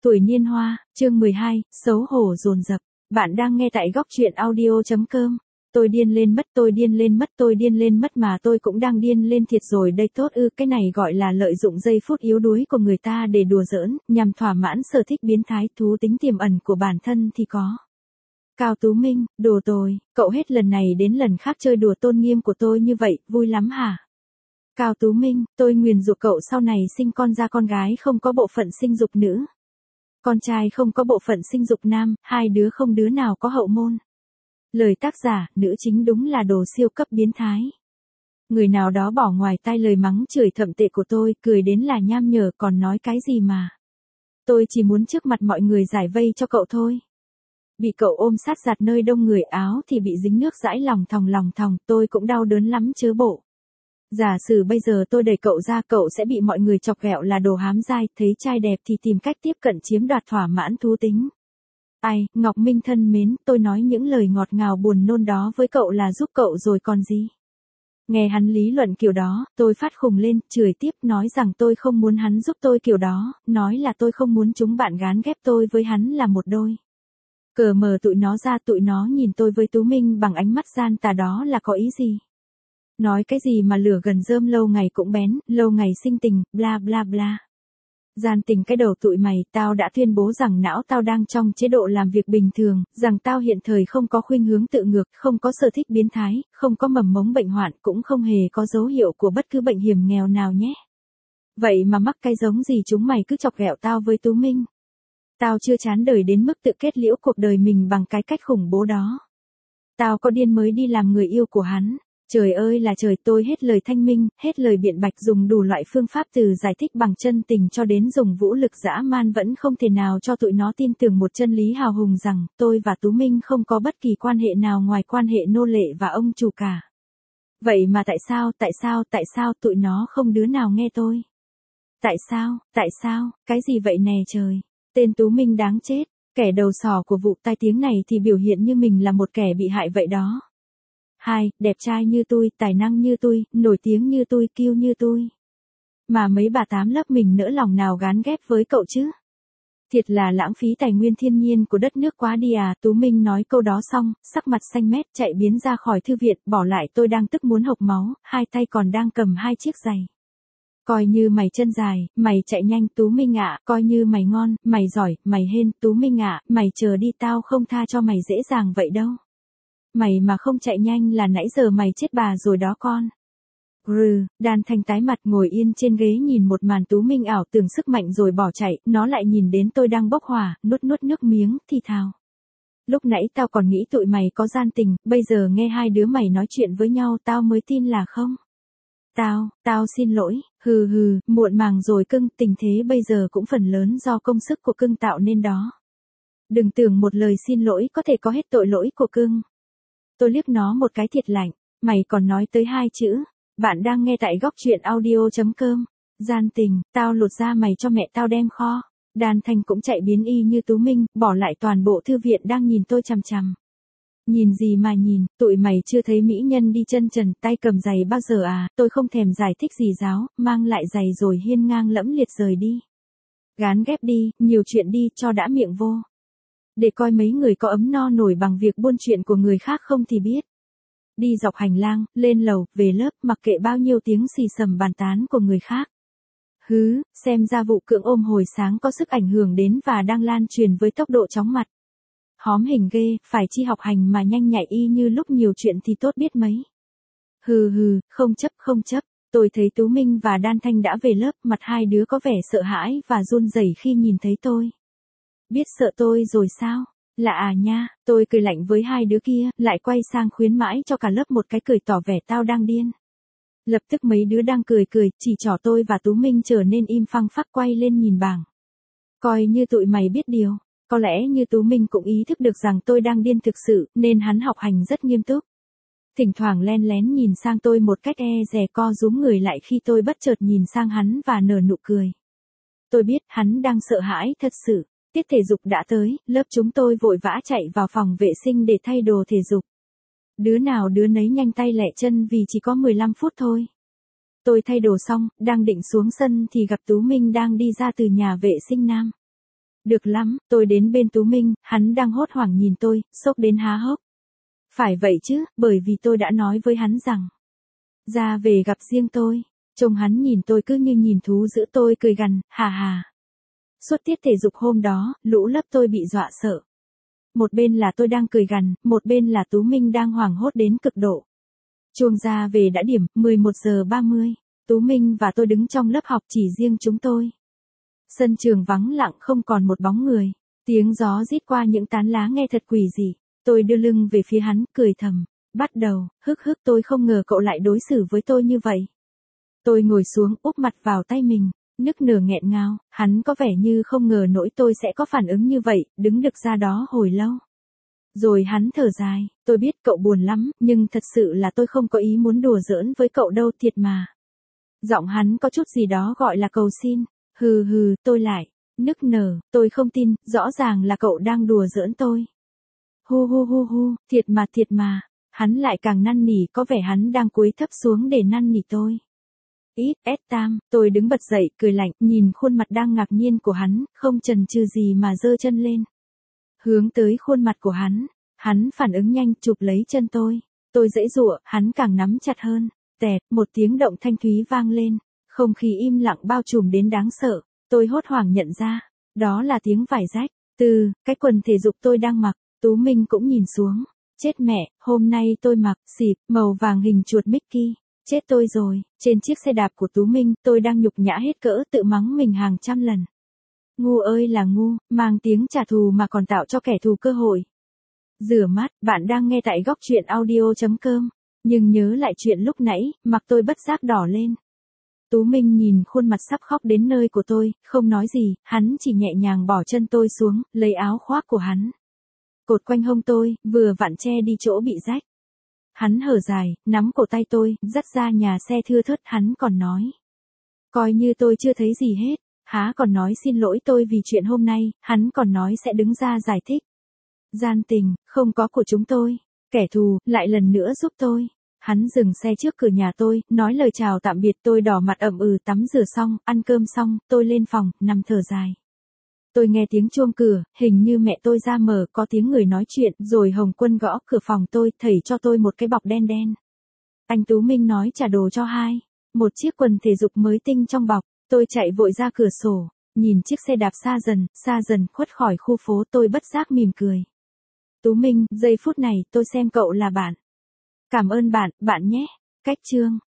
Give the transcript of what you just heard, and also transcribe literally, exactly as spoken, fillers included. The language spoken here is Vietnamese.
Tuổi niên hoa, chương mười hai, xấu hổ dồn dập. Bạn đang nghe tại góc truyện audio chấm com. Tôi điên lên mất, tôi điên lên mất, tôi điên lên mất mà tôi cũng đang điên lên thiệt rồi đây tốt ư, cái này gọi là lợi dụng giây phút yếu đuối của người ta để đùa giỡn, nhằm thỏa mãn sở thích biến thái thú tính tiềm ẩn của bản thân thì có. Cao Tú Minh, đồ tồi, cậu hết lần này đến lần khác chơi đùa tôn nghiêm của tôi như vậy, vui lắm hả? Cao Tú Minh, tôi nguyền rủa cậu sau này sinh con ra con gái không có bộ phận sinh dục nữ. Con trai không có bộ phận sinh dục nam, hai đứa không đứa nào có hậu môn. Lời tác giả, nữ chính đúng là đồ siêu cấp biến thái. Người nào đó bỏ ngoài tai lời mắng chửi thậm tệ của tôi, cười đến là nham nhở còn nói cái gì mà. Tôi chỉ muốn trước mặt mọi người giải vây cho cậu thôi. Bị cậu ôm sát giặt nơi đông người áo thì bị dính nước dãi lòng thòng lòng thòng, tôi cũng đau đớn lắm chớ bộ. Giả sử bây giờ tôi đẩy cậu ra, cậu sẽ bị mọi người chọc ghẹo là đồ hám dai, thấy trai đẹp thì tìm cách tiếp cận chiếm đoạt thỏa mãn thú tính. Ai, Ngọc Minh thân mến, tôi nói những lời ngọt ngào buồn nôn đó với cậu là giúp cậu rồi còn gì. Nghe hắn lý luận kiểu đó, tôi phát khùng lên, chửi tiếp, nói rằng tôi không muốn hắn giúp tôi kiểu đó, nói là tôi không muốn chúng bạn gán ghép tôi với hắn là một đôi. Cờ mờ tụi nó ra, tụi nó nhìn tôi với Tú Minh bằng ánh mắt gian tà, đó là có ý gì? Nói cái gì mà lửa gần rơm lâu ngày cũng bén, lâu ngày sinh tình, bla bla bla. Gian tình cái đầu tụi mày, tao đã tuyên bố rằng não tao đang trong chế độ làm việc bình thường, rằng tao hiện thời không có khuynh hướng tự ngược, không có sở thích biến thái, không có mầm mống bệnh hoạn, cũng không hề có dấu hiệu của bất cứ bệnh hiểm nghèo nào nhé. Vậy mà mắc cái giống gì chúng mày cứ chọc ghẹo tao với Tú Minh. Tao chưa chán đời đến mức tự kết liễu cuộc đời mình bằng cái cách khủng bố đó. Tao có điên mới đi làm người yêu của hắn. Trời ơi là trời, tôi hết lời thanh minh, hết lời biện bạch, dùng đủ loại phương pháp từ giải thích bằng chân tình cho đến dùng vũ lực dã man vẫn không thể nào cho tụi nó tin tưởng một chân lý hào hùng rằng tôi và Tú Minh không có bất kỳ quan hệ nào ngoài quan hệ nô lệ và ông chủ cả. Vậy mà tại sao, tại sao, tại sao tụi nó không đứa nào nghe tôi? Tại sao, tại sao, cái gì vậy nè trời? Tên Tú Minh đáng chết, kẻ đầu sỏ của vụ tai tiếng này thì biểu hiện như mình là một kẻ bị hại vậy đó. Hai, đẹp trai như tôi, tài năng như tôi, nổi tiếng như tôi, kiêu như tôi. Mà mấy bà tám lớp mình nỡ lòng nào gán ghép với cậu chứ? Thiệt là lãng phí tài nguyên thiên nhiên của đất nước quá đi à. Tú Minh nói câu đó xong, sắc mặt xanh mét chạy biến ra khỏi thư viện, bỏ lại tôi đang tức muốn hộc máu, hai tay còn đang cầm hai chiếc giày. Coi như mày chân dài, mày chạy nhanh Tú Minh ạ, coi như mày ngon, mày giỏi, mày hên Tú Minh ạ, mày chờ đi, tao không tha cho mày dễ dàng vậy đâu. Mày mà không chạy nhanh là nãy giờ mày chết bà rồi đó con. Rừ, Đan Thanh tái mặt ngồi yên trên ghế nhìn một màn Tú Minh ảo tưởng sức mạnh rồi bỏ chạy, nó lại nhìn đến tôi đang bốc hỏa, nuốt nuốt nước miếng, thì thào. Lúc nãy tao còn nghĩ tụi mày có gian tình, bây giờ nghe hai đứa mày nói chuyện với nhau tao mới tin là không. Tao, tao xin lỗi, hừ hừ, muộn màng rồi cưng, tình thế bây giờ cũng phần lớn do công sức của cưng tạo nên đó. Đừng tưởng một lời xin lỗi có thể có hết tội lỗi của cưng. Tôi liếc nó một cái thiệt lạnh, mày còn nói tới hai chữ. Bạn đang nghe tại góc truyện audio chấm com. Gian tình, tao lột da mày cho mẹ tao đem kho. Đan Thanh cũng chạy biến y như Tú Minh, bỏ lại toàn bộ thư viện đang nhìn tôi chằm chằm. Nhìn gì mà nhìn, tụi mày chưa thấy mỹ nhân đi chân trần tay cầm giày bao giờ à? Tôi không thèm giải thích gì giáo, mang lại giày rồi hiên ngang lẫm liệt rời đi. Gán ghép đi, nhiều chuyện đi, cho đã miệng vô. Để coi mấy người có ấm no nổi bằng việc buôn chuyện của người khác không thì biết. Đi dọc hành lang, lên lầu, về lớp, mặc kệ bao nhiêu tiếng xì xầm bàn tán của người khác. Hứ, xem ra vụ cưỡng ôm hồi sáng có sức ảnh hưởng đến và đang lan truyền với tốc độ chóng mặt. Hóm hình ghê, phải chi học hành mà nhanh nhạy y như lúc nhiều chuyện thì tốt biết mấy. Hừ hừ, không chấp không chấp. Tôi thấy Tú Minh và Đan Thanh đã về lớp, mặt hai đứa có vẻ sợ hãi và run rẩy khi nhìn thấy tôi. Biết sợ tôi rồi sao? Lạ à nha, tôi cười lạnh với hai đứa kia, lại quay sang khuyến mãi cho cả lớp một cái cười tỏ vẻ tao đang điên. Lập tức mấy đứa đang cười cười, chỉ trỏ tôi và Tú Minh trở nên im phăng phắc quay lên nhìn bảng. Coi như tụi mày biết điều, có lẽ như Tú Minh cũng ý thức được rằng tôi đang điên thực sự, nên hắn học hành rất nghiêm túc. Thỉnh thoảng len lén nhìn sang tôi một cách e dè co rúm người lại khi tôi bất chợt nhìn sang hắn và nở nụ cười. Tôi biết hắn đang sợ hãi thật sự. Tiết thể dục đã tới, lớp chúng tôi vội vã chạy vào phòng vệ sinh để thay đồ thể dục. Đứa nào đứa nấy nhanh tay lẹ chân vì chỉ có mười lăm phút thôi. Tôi thay đồ xong, đang định xuống sân thì gặp Tú Minh đang đi ra từ nhà vệ sinh nam. Được lắm, tôi đến bên Tú Minh, hắn đang hốt hoảng nhìn tôi, sốc đến há hốc. Phải vậy chứ, bởi vì tôi đã nói với hắn rằng, ra về gặp riêng tôi. Trông hắn nhìn tôi cứ như nhìn thú dữ, tôi cười gằn, hà hà. Suốt tiết thể dục hôm đó, lũ lớp tôi bị dọa sợ. Một bên là tôi đang cười gằn, một bên là Tú Minh đang hoảng hốt đến cực độ. Chuông ra về đã điểm, mười một giờ ba mươi. Tú Minh và tôi đứng trong lớp học chỉ riêng chúng tôi. Sân trường vắng lặng không còn một bóng người. Tiếng gió rít qua những tán lá nghe thật quỷ dị. Tôi đưa lưng về phía hắn, cười thầm. Bắt đầu, hức hức tôi không ngờ cậu lại đối xử với tôi như vậy. Tôi ngồi xuống, úp mặt vào tay mình, nức nở nghẹn ngào, hắn có vẻ như không ngờ nỗi tôi sẽ có phản ứng như vậy, đứng được ra đó hồi lâu. Rồi hắn thở dài, tôi biết cậu buồn lắm, nhưng thật sự là tôi không có ý muốn đùa giỡn với cậu đâu, thiệt mà. Giọng hắn có chút gì đó gọi là cầu xin, hừ hừ, tôi lại, nức nở, tôi không tin, rõ ràng là cậu đang đùa giỡn tôi. Hu hu hu hu, thiệt mà thiệt mà, hắn lại càng năn nỉ, có vẻ hắn đang cúi thấp xuống để năn nỉ tôi. Ít, ét tam, tôi đứng bật dậy, cười lạnh, nhìn khuôn mặt đang ngạc nhiên của hắn, không chần chừ gì mà giơ chân lên. Hướng tới khuôn mặt của hắn, hắn phản ứng nhanh, chụp lấy chân tôi. Tôi giãy giụa, hắn càng nắm chặt hơn. Tẹt, một tiếng động thanh thúy vang lên. Không khí im lặng bao trùm đến đáng sợ. Tôi hốt hoảng nhận ra, đó là tiếng vải rách. Từ, cái quần thể dục tôi đang mặc, Tú Minh cũng nhìn xuống. Chết mẹ, hôm nay tôi mặc, xịp, màu vàng hình chuột Mickey. Chết tôi rồi, trên chiếc xe đạp của Tú Minh, tôi đang nhục nhã hết cỡ, tự mắng mình hàng trăm lần. Ngu ơi là ngu, mang tiếng trả thù mà còn tạo cho kẻ thù cơ hội. Rửa mắt, bạn đang nghe tại góc truyện audio chấm com. Nhưng nhớ lại chuyện lúc nãy, mặt tôi bất giác đỏ lên. Tú Minh nhìn khuôn mặt sắp khóc đến nơi của tôi, không nói gì, hắn chỉ nhẹ nhàng bỏ chân tôi xuống, lấy áo khoác của hắn. Cột quanh hông tôi, vừa vặn che đi chỗ bị rách. Hắn hở dài, nắm cổ tay tôi, dắt ra nhà xe thưa thớt, hắn còn nói. Coi như tôi chưa thấy gì hết, há còn nói xin lỗi tôi vì chuyện hôm nay, hắn còn nói sẽ đứng ra giải thích. Gian tình, không có của chúng tôi, kẻ thù, lại lần nữa giúp tôi. Hắn dừng xe trước cửa nhà tôi, nói lời chào tạm biệt, tôi đỏ mặt ậm ừ, tắm rửa xong, ăn cơm xong, tôi lên phòng, nằm thở dài. Tôi nghe tiếng chuông cửa, hình như mẹ tôi ra mở, có tiếng người nói chuyện, rồi Hồng Quân gõ cửa phòng tôi, thầy cho tôi một cái bọc đen đen. Anh Tú Minh nói trả đồ cho hai. Một chiếc quần thể dục mới tinh trong bọc, tôi chạy vội ra cửa sổ, nhìn chiếc xe đạp xa dần, xa dần khuất khỏi khu phố, tôi bất giác mỉm cười. Tú Minh, giây phút này, tôi xem cậu là bạn. Cảm ơn bạn, bạn nhé. Cách chương.